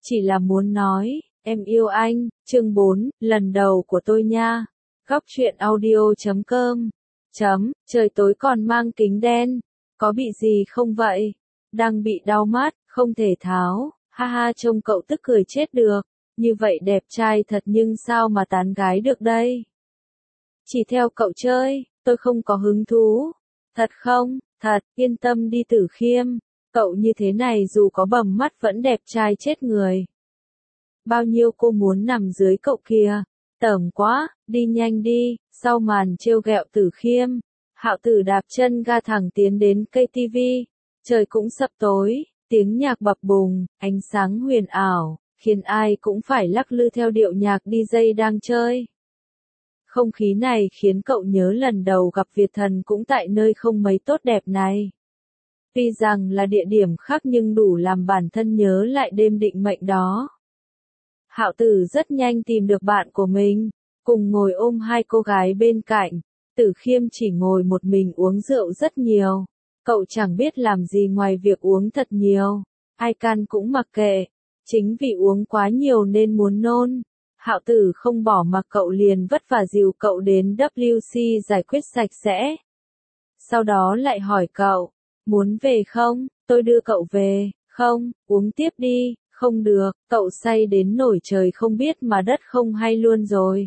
chỉ là muốn nói, em yêu anh, chương 4, lần đầu của tôi nha. Góc truyện audio.com. Trời tối còn mang kính đen, có bị gì không vậy? Đang bị đau mắt, không thể tháo, ha ha trông cậu tức cười chết được, như vậy đẹp trai thật nhưng sao mà tán gái được đây? Chỉ theo cậu chơi, tôi không có hứng thú. Thật không? Thật, yên tâm đi Tử Khiêm, cậu như thế này dù có bầm mắt vẫn đẹp trai chết người. Bao nhiêu cô muốn nằm dưới cậu kìa, tởm quá, đi nhanh đi, sau màn trêu ghẹo Tử Khiêm. Hạo Tử đạp chân ga thẳng tiến đến cây tivi, trời cũng sập tối, tiếng nhạc bập bùng, ánh sáng huyền ảo, khiến ai cũng phải lắc lư theo điệu nhạc DJ đang chơi. Không khí này khiến cậu nhớ lần đầu gặp Việt Thần cũng tại nơi không mấy tốt đẹp này. Tuy rằng là địa điểm khác nhưng đủ làm bản thân nhớ lại đêm định mệnh đó. Hạo Tử rất nhanh tìm được bạn của mình, cùng ngồi ôm hai cô gái bên cạnh. Tử Khiêm chỉ ngồi một mình uống rượu rất nhiều. Cậu chẳng biết làm gì ngoài việc uống thật nhiều. Ai can cũng mặc kệ. Chính vì uống quá nhiều nên muốn nôn. Hạo Tử không bỏ mặc cậu liền vất vả dìu cậu đến WC giải quyết sạch sẽ. Sau đó lại hỏi cậu, muốn về không, tôi đưa cậu về, không, uống tiếp đi, không được, cậu say đến nổi trời không biết mà đất không hay luôn rồi.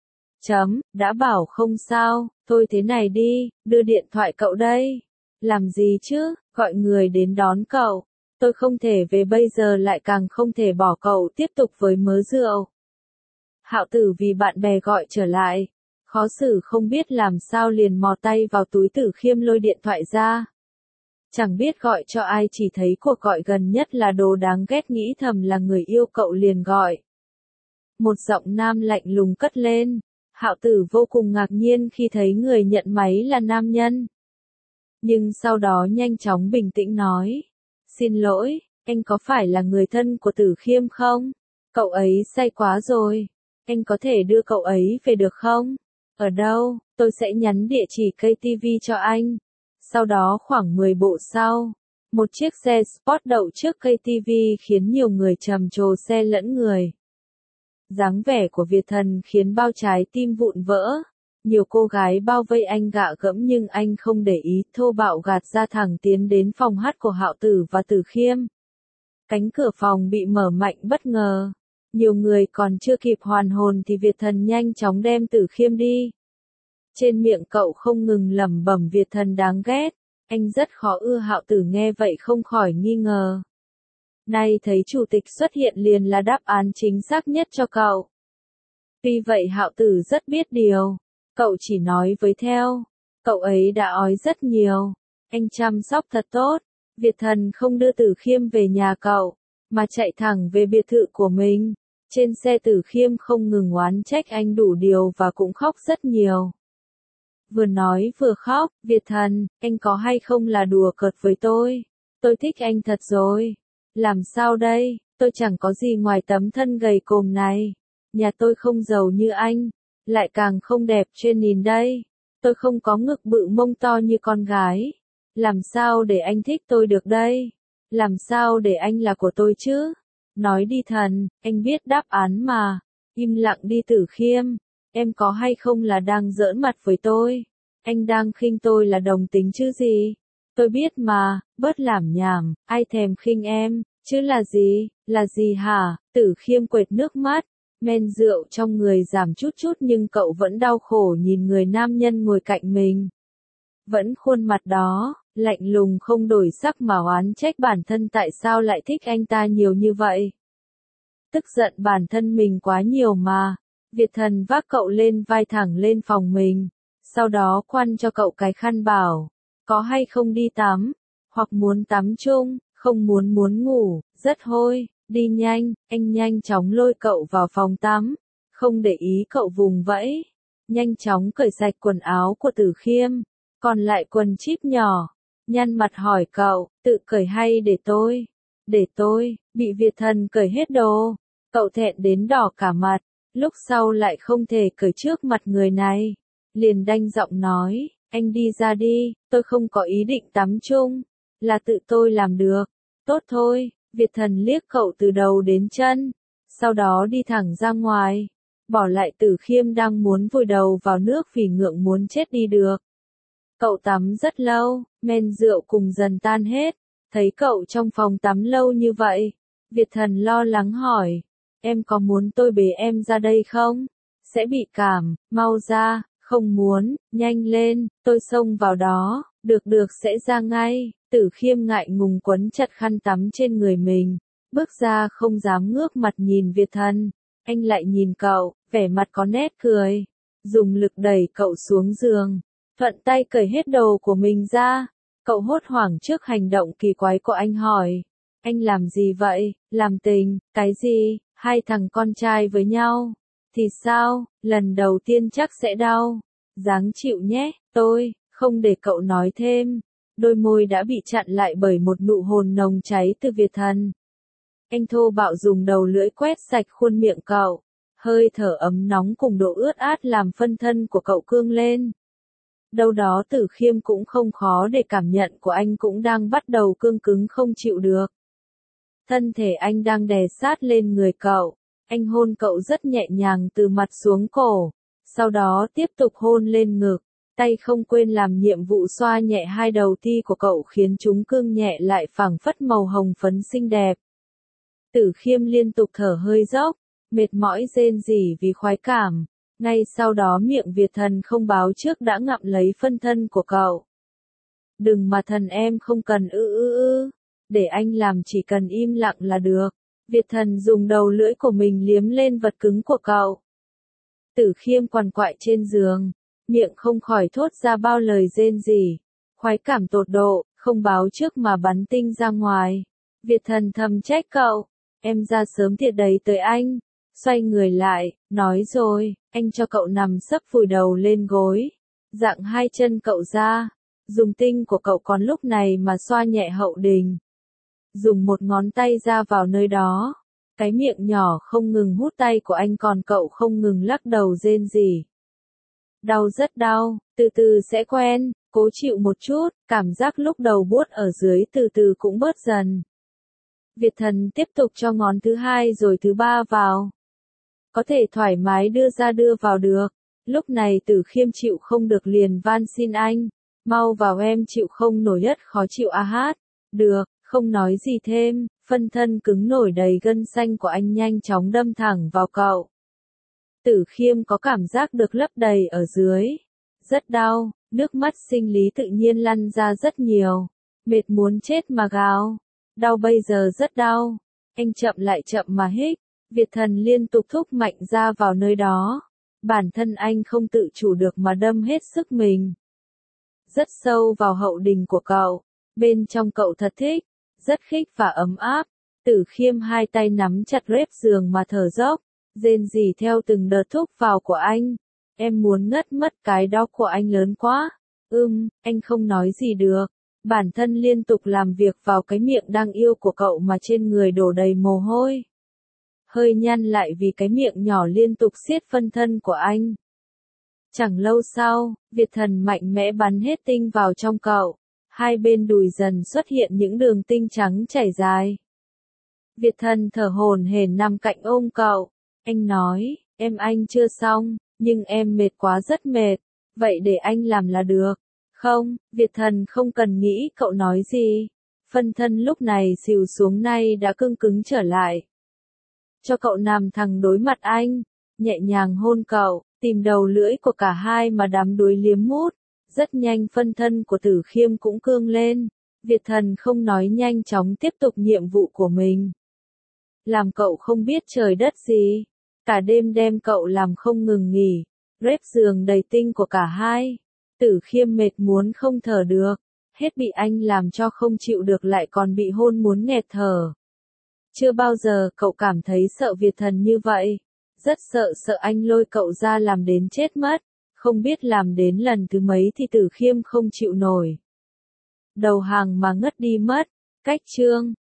Đã bảo không sao, thôi thế này đi, đưa điện thoại cậu đây. Làm gì chứ, gọi người đến đón cậu. Tôi không thể về bây giờ lại càng không thể bỏ cậu tiếp tục với mớ rượu. Hạo Tử vì bạn bè gọi trở lại, khó xử không biết làm sao liền mò tay vào túi Tử Khiêm lôi điện thoại ra. Chẳng biết gọi cho ai chỉ thấy cuộc gọi gần nhất là đồ đáng ghét nghĩ thầm là người yêu cậu liền gọi. Một giọng nam lạnh lùng cất lên. Hạo Tử vô cùng ngạc nhiên khi thấy người nhận máy là nam nhân. Nhưng sau đó nhanh chóng bình tĩnh nói. Xin lỗi, anh có phải là người thân của Tử Khiêm không? Cậu ấy say quá rồi. Anh có thể đưa cậu ấy về được không? Ở đâu? Tôi sẽ nhắn địa chỉ cây TV cho anh. Sau đó khoảng 10 bộ sau, một chiếc xe sport đậu trước cây TV khiến nhiều người trầm trồ xe lẫn người. Dáng vẻ của Việt Thần khiến bao trái tim vụn vỡ. Nhiều cô gái bao vây anh gạ gẫm nhưng anh không để ý, thô bạo gạt ra thẳng tiến đến phòng hát của Hạo Tử và Tử Khiêm. Cánh cửa phòng bị mở mạnh bất ngờ. Nhiều người còn chưa kịp hoàn hồn thì Việt Thần nhanh chóng đem Tử Khiêm đi. Trên miệng cậu không ngừng lẩm bẩm Việt Thần đáng ghét. Anh rất khó ưa Hạo Tử nghe vậy không khỏi nghi ngờ. Nay thấy chủ tịch xuất hiện liền là đáp án chính xác nhất cho cậu. Tuy vậy Hạo Tử rất biết điều. Cậu chỉ nói với theo. Cậu ấy đã ói rất nhiều. Anh chăm sóc thật tốt. Việt Thần không đưa Tử Khiêm về nhà cậu, mà chạy thẳng về biệt thự của mình. Trên xe Tử Khiêm không ngừng oán trách anh đủ điều và cũng khóc rất nhiều. Vừa nói vừa khóc, Việt Thần, anh có hay không là đùa cợt với tôi? Tôi thích anh thật rồi. Làm sao đây, tôi chẳng có gì ngoài tấm thân gầy còm này. Nhà tôi không giàu như anh, lại càng không đẹp trên nhìn đây. Tôi không có ngực bự mông to như con gái. Làm sao để anh thích tôi được đây? Làm sao để anh là của tôi chứ? Nói đi Thần, anh biết đáp án mà. Im lặng đi Tử Khiêm. Em có hay không là đang giỡn mặt với tôi? Anh đang khinh tôi là đồng tính chứ gì? Tôi biết mà, bớt lảm nhảm, ai thèm khinh em, chứ là gì hả? Tử Khiêm quệt nước mắt, men rượu trong người giảm chút chút nhưng cậu vẫn đau khổ nhìn người nam nhân ngồi cạnh mình. Vẫn khuôn mặt đó, lạnh lùng không đổi sắc mà oán trách bản thân tại sao lại thích anh ta nhiều như vậy. Tức giận bản thân mình quá nhiều mà. Việt Thần vác cậu lên vai thẳng lên phòng mình. Sau đó quăn cho cậu cái khăn bảo. Có hay không đi tắm? Hoặc muốn tắm chung, không muốn ngủ, rất hôi, đi nhanh, anh nhanh chóng lôi cậu vào phòng tắm. Không để ý cậu vùng vẫy. Nhanh chóng cởi sạch quần áo của Tử Khiêm. Còn lại quần chíp nhỏ. Nhăn mặt hỏi cậu, tự cởi hay để tôi? Để tôi, bị Việt Thần cởi hết đồ. Cậu thẹn đến đỏ cả mặt. Lúc sau lại không thể cởi trước mặt người này. Liền đanh giọng nói, anh đi ra đi, tôi không có ý định tắm chung. Là tự tôi làm được. Tốt thôi, Việt Thần liếc cậu từ đầu đến chân, sau đó đi thẳng ra ngoài, bỏ lại Tử Khiêm đang muốn vùi đầu vào nước vì ngượng muốn chết đi được. Cậu tắm rất lâu, men rượu cùng dần tan hết, thấy cậu trong phòng tắm lâu như vậy, Việt Thần lo lắng hỏi, em có muốn tôi bế em ra đây không? Sẽ bị cảm, mau ra, không muốn, nhanh lên, tôi xông vào đó, được sẽ ra ngay. Tử Khiêm ngại ngùng quấn chặt khăn tắm trên người mình, bước ra không dám ngước mặt nhìn Việt Thần, anh lại nhìn cậu, vẻ mặt có nét cười, dùng lực đẩy cậu xuống giường, thuận tay cởi hết đồ của mình ra, cậu hốt hoảng trước hành động kỳ quái của anh hỏi, anh làm gì vậy, làm tình, cái gì, hai thằng con trai với nhau, thì sao, lần đầu tiên chắc sẽ đau, ráng chịu nhé, tôi, không để cậu nói thêm. Đôi môi đã bị chặn lại bởi một nụ hôn nồng cháy từ Việt Thần. Anh thô bạo dùng đầu lưỡi quét sạch khuôn miệng cậu, hơi thở ấm nóng cùng độ ướt át làm phân thân của cậu cương lên. Đâu đó Tử Khiêm cũng không khó để cảm nhận của anh cũng đang bắt đầu cương cứng không chịu được. Thân thể anh đang đè sát lên người cậu, anh hôn cậu rất nhẹ nhàng từ mặt xuống cổ, sau đó tiếp tục hôn lên ngực. Tay không quên làm nhiệm vụ xoa nhẹ hai đầu ti của cậu khiến chúng cương nhẹ lại phảng phất màu hồng phấn xinh đẹp. Tử Khiêm liên tục thở hơi dốc, mệt mỏi rên rỉ vì khoái cảm. Ngay sau đó miệng Việt Thần không báo trước đã ngậm lấy phân thân của cậu. Đừng mà thần em không cần để anh làm chỉ cần im lặng là được. Việt Thần dùng đầu lưỡi của mình liếm lên vật cứng của cậu. Tử Khiêm quằn quại trên giường. Miệng không khỏi thốt ra bao lời rên rỉ, khoái cảm tột độ, không báo trước mà bắn tinh ra ngoài. Việt Thần thầm trách cậu, em ra sớm thiệt đấy tới anh. Xoay người lại, nói rồi, anh cho cậu nằm sấp vùi đầu lên gối, dạng hai chân cậu ra, dùng tinh của cậu còn lúc này mà xoa nhẹ hậu đình. Dùng một ngón tay ra vào nơi đó, cái miệng nhỏ không ngừng hút tay của anh còn cậu không ngừng lắc đầu rên rỉ. Đau rất đau, từ từ sẽ quen, cố chịu một chút, cảm giác lúc đầu buốt ở dưới từ từ cũng bớt dần. Việt Thần tiếp tục cho ngón thứ hai rồi thứ ba vào. Có thể thoải mái đưa ra đưa vào được. Lúc này Tử Khiêm chịu không được liền van xin anh, mau vào em chịu không nổi nhất khó chịu hát. Được, không nói gì thêm, phân thân cứng nổi đầy gân xanh của anh nhanh chóng đâm thẳng vào cậu. Tử Khiêm có cảm giác được lấp đầy ở dưới. Rất đau, nước mắt sinh lý tự nhiên lăn ra rất nhiều. Mệt muốn chết mà gào. Đau bây giờ rất đau. Anh chậm lại chậm mà hít. Việt Thần liên tục thúc mạnh ra vào nơi đó. Bản thân anh không tự chủ được mà đâm hết sức mình. Rất sâu vào hậu đình của cậu. Bên trong cậu thật thích. Rất khích và ấm áp. Tử Khiêm hai tay nắm chặt rép giường mà thở dốc. Rên rỉ theo từng đợt thúc vào của anh. Em muốn ngất mất, cái đó của anh lớn quá. Anh không nói gì được. Bản thân liên tục làm việc vào cái miệng đang yêu của cậu mà trên người đổ đầy mồ hôi. Hơi nhăn lại vì cái miệng nhỏ liên tục siết phân thân của anh. Chẳng lâu sau, Việt Thần mạnh mẽ bắn hết tinh vào trong cậu. Hai bên đùi dần xuất hiện những đường tinh trắng chảy dài. Việt Thần thở hổn hển nằm cạnh ôm cậu. Anh nói, anh chưa xong, nhưng em mệt quá rất mệt, vậy để anh làm là được. Không, Việt Thần không cần nghĩ cậu nói gì. Phân thân lúc này xìu xuống nay đã cương cứng trở lại. Cho cậu nằm thẳng đối mặt anh, nhẹ nhàng hôn cậu, tìm đầu lưỡi của cả hai mà đắm đuối liếm mút. Rất nhanh phân thân của Tử Khiêm cũng cương lên. Việt Thần không nói nhanh chóng tiếp tục nhiệm vụ của mình. Làm cậu không biết trời đất gì. Cả đêm đem cậu làm không ngừng nghỉ. Rép giường đầy tinh của cả hai. Tử Khiêm mệt muốn không thở được. Hết bị anh làm cho không chịu được lại còn bị hôn muốn nghẹt thở. Chưa bao giờ cậu cảm thấy sợ Việt Thần như vậy. Rất sợ anh lôi cậu ra làm đến chết mất. Không biết làm đến lần thứ mấy thì Tử Khiêm không chịu nổi. Đầu hàng mà ngất đi mất. Cách chương